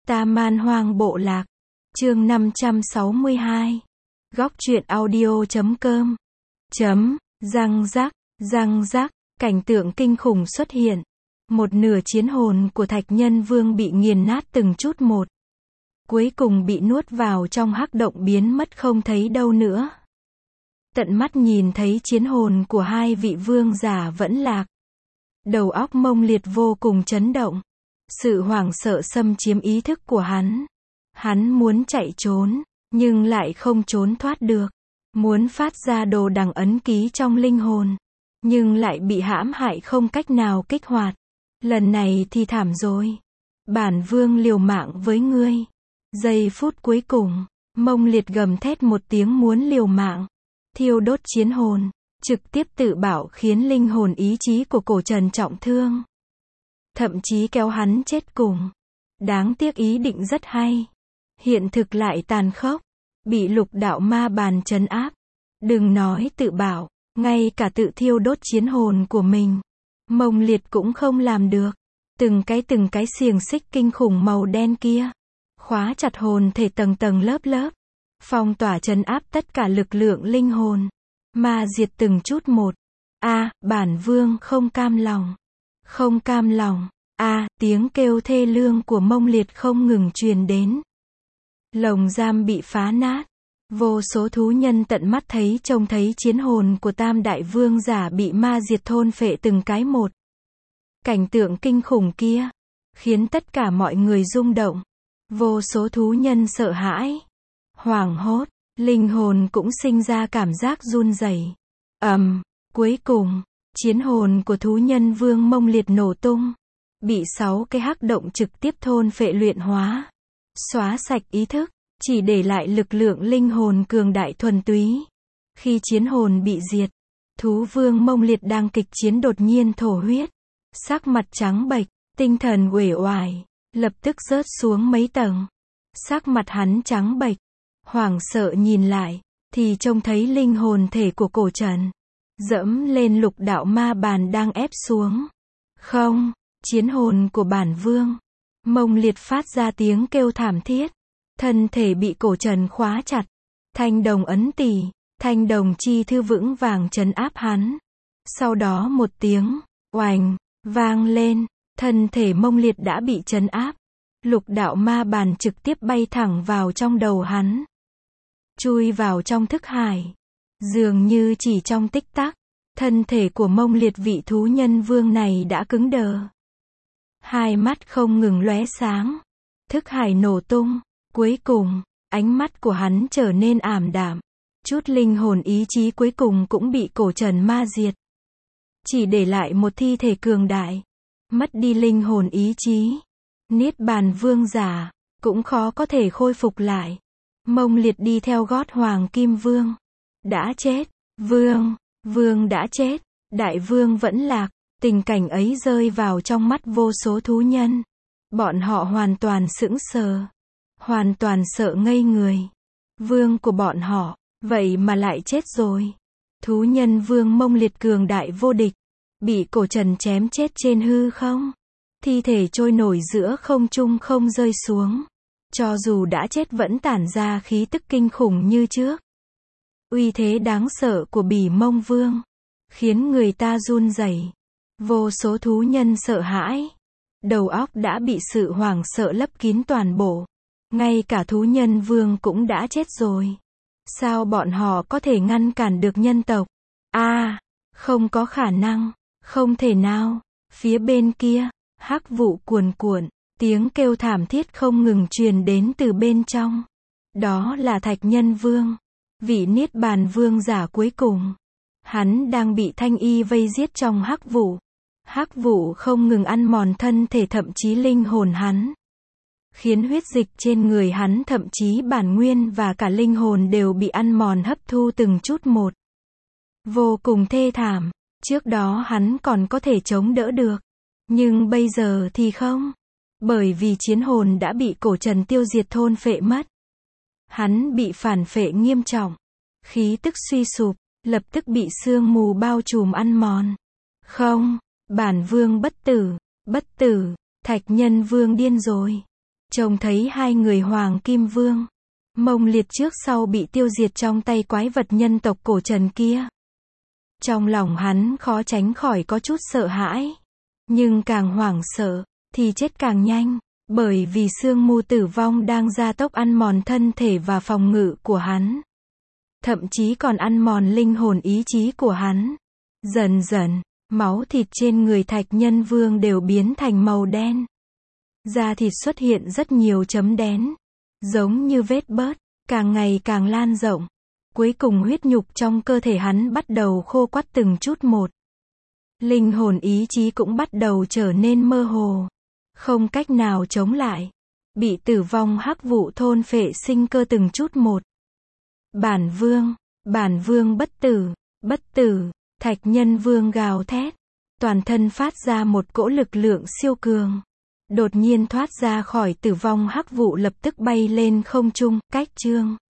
Ta Man Hoang Bộ Lạc. Chương 562. Góc truyện audio.com. Răng rắc, cảnh tượng kinh khủng xuất hiện. Một nửa chiến hồn của Thạch Nhân Vương bị nghiền nát từng chút một. Cuối cùng bị nuốt vào trong hắc động biến mất không thấy đâu nữa. Tận mắt nhìn thấy chiến hồn của hai vị vương giả vẫn lạc. Đầu óc Mông Liệt vô cùng chấn động. Sự hoảng sợ xâm chiếm ý thức của hắn. Hắn muốn chạy trốn, nhưng lại không trốn thoát được. Muốn phát ra đồ đằng ấn ký trong linh hồn, nhưng lại bị hãm hại không cách nào kích hoạt. Lần này thì thảm rồi. Bản vương liều mạng với ngươi. Giây phút cuối cùng, Mông Liệt gầm thét một tiếng muốn liều mạng. Thiêu đốt chiến hồn, trực tiếp tự bảo khiến linh hồn ý chí của Cổ Trần trọng thương. Thậm chí kéo hắn chết cùng. Đáng tiếc ý định rất hay. Hiện thực lại tàn khốc. Bị Lục Đạo Ma Bàn trấn áp. Đừng nói tự bảo, ngay cả tự thiêu đốt chiến hồn của mình, Mông Liệt cũng không làm được. Từng cái xiềng xích kinh khủng màu đen kia, khóa chặt hồn thể tầng tầng lớp lớp, phong tỏa trấn áp tất cả lực lượng linh hồn, ma diệt từng chút một. Bản vương không cam lòng. Không cam lòng. Tiếng kêu thê lương của Mông Liệt không ngừng truyền đến. Lồng giam bị phá nát. Vô số thú nhân tận mắt trông thấy chiến hồn của Tam Đại Vương giả bị ma diệt thôn phệ từng cái một. Cảnh tượng kinh khủng kia khiến tất cả mọi người rung động. Vô số thú nhân sợ hãi, hoảng hốt, linh hồn cũng sinh ra cảm giác run rẩy. Cuối cùng, chiến hồn của thú nhân Vương Mông Liệt nổ tung, bị 6 cái hắc động trực tiếp thôn phệ luyện hóa, xóa sạch ý thức, chỉ để lại lực lượng linh hồn cường đại thuần túy. Khi chiến hồn bị diệt, thú vương Mông Liệt đang kịch chiến đột nhiên thổ huyết, sắc mặt trắng bệch, tinh thần uể oải, lập tức rớt xuống mấy tầng. Sắc mặt hắn trắng bệch, hoảng sợ nhìn lại, thì trông thấy linh hồn thể của Cổ Trần dẫm lên Lục Đạo Ma Bàn đang ép xuống. Không, chiến hồn của bản vương. Mông Liệt phát ra tiếng kêu thảm thiết. Thân thể bị Cổ Trần khóa chặt. Thanh đồng ấn tỷ, thanh đồng chi thư vững vàng trấn áp hắn. Sau đó một tiếng oành vang lên, thân thể Mông Liệt đã bị trấn áp. Lục Đạo Ma Bàn trực tiếp bay thẳng vào trong đầu hắn, chui vào trong thức hải. Dường như chỉ trong tích tắc, thân thể của Mông Liệt vị thú nhân vương này đã cứng đờ. Hai mắt không ngừng lóe sáng. Thức hải nổ tung. Cuối cùng, ánh mắt của hắn trở nên ảm đạm. Chút linh hồn ý chí cuối cùng cũng bị Cổ Trần ma diệt. Chỉ để lại một thi thể cường đại. Mất đi linh hồn ý chí, Niết Bàn Vương giả cũng khó có thể khôi phục lại. Mông Liệt đi theo gót Hoàng Kim Vương. Đã chết. Vương đã chết. Đại vương vẫn lạc. Tình cảnh ấy rơi vào trong mắt vô số thú nhân. Bọn họ hoàn toàn sững sờ. Hoàn toàn sợ ngây người. Vương của bọn họ, vậy mà lại chết rồi. Thú nhân Vương Mông Liệt cường đại vô địch, bị Cổ Trần chém chết trên hư không. Thi thể trôi nổi giữa không trung không rơi xuống. Cho dù đã chết vẫn tản ra khí tức kinh khủng như trước. Uy thế đáng sợ của Bỉ Mông Vương khiến người ta run rẩy. Vô số thú nhân sợ hãi. Đầu óc đã bị sự hoảng sợ lấp kín toàn bộ. Ngay cả thú nhân vương cũng đã chết rồi. Sao bọn họ có thể ngăn cản được nhân tộc? Không có khả năng. Không thể nào. Phía bên kia, hắc vụ cuồn cuộn, tiếng kêu thảm thiết không ngừng truyền đến từ bên trong. Đó là Thạch Nhân Vương, vị Niết Bàn Vương giả cuối cùng. Hắn đang bị Thanh Y vây giết trong hắc vụ. Hắc vụ không ngừng ăn mòn thân thể thậm chí linh hồn hắn, khiến huyết dịch trên người hắn thậm chí bản nguyên và cả linh hồn đều bị ăn mòn hấp thu từng chút một. Vô cùng thê thảm. Trước đó hắn còn có thể chống đỡ được, nhưng bây giờ thì không. Bởi vì chiến hồn đã bị Cổ Trần tiêu diệt thôn phệ mất. Hắn bị phản phệ nghiêm trọng, khí tức suy sụp, lập tức bị sương mù bao trùm ăn mòn. Không, bản vương bất tử. Thạch Nhân Vương điên rồi. Trông thấy hai người Hoàng Kim Vương, Mông Liệt trước sau bị tiêu diệt trong tay quái vật nhân tộc cổ trần kia. Trong lòng hắn khó tránh khỏi có chút sợ hãi. Nhưng càng hoảng sợ, thì chết càng nhanh. Bởi vì sương mù tử vong đang gia tốc ăn mòn thân thể và phòng ngự của hắn. Thậm chí còn ăn mòn linh hồn ý chí của hắn. Dần dần, máu thịt trên người Thạch Nhân Vương đều biến thành màu đen. Da thịt xuất hiện rất nhiều chấm đen. Giống như vết bớt, càng ngày càng lan rộng. Cuối cùng huyết nhục trong cơ thể hắn bắt đầu khô quắt từng chút một. Linh hồn ý chí cũng bắt đầu trở nên mơ hồ. Không cách nào chống lại. Bị tử vong hắc vụ thôn phệ sinh cơ từng chút một. Bản vương bất tử, Thạch Nhân Vương gào thét. Toàn thân phát ra một cỗ lực lượng siêu cường. Đột nhiên thoát ra khỏi tử vong hắc vụ lập tức bay lên không trung, cách chương.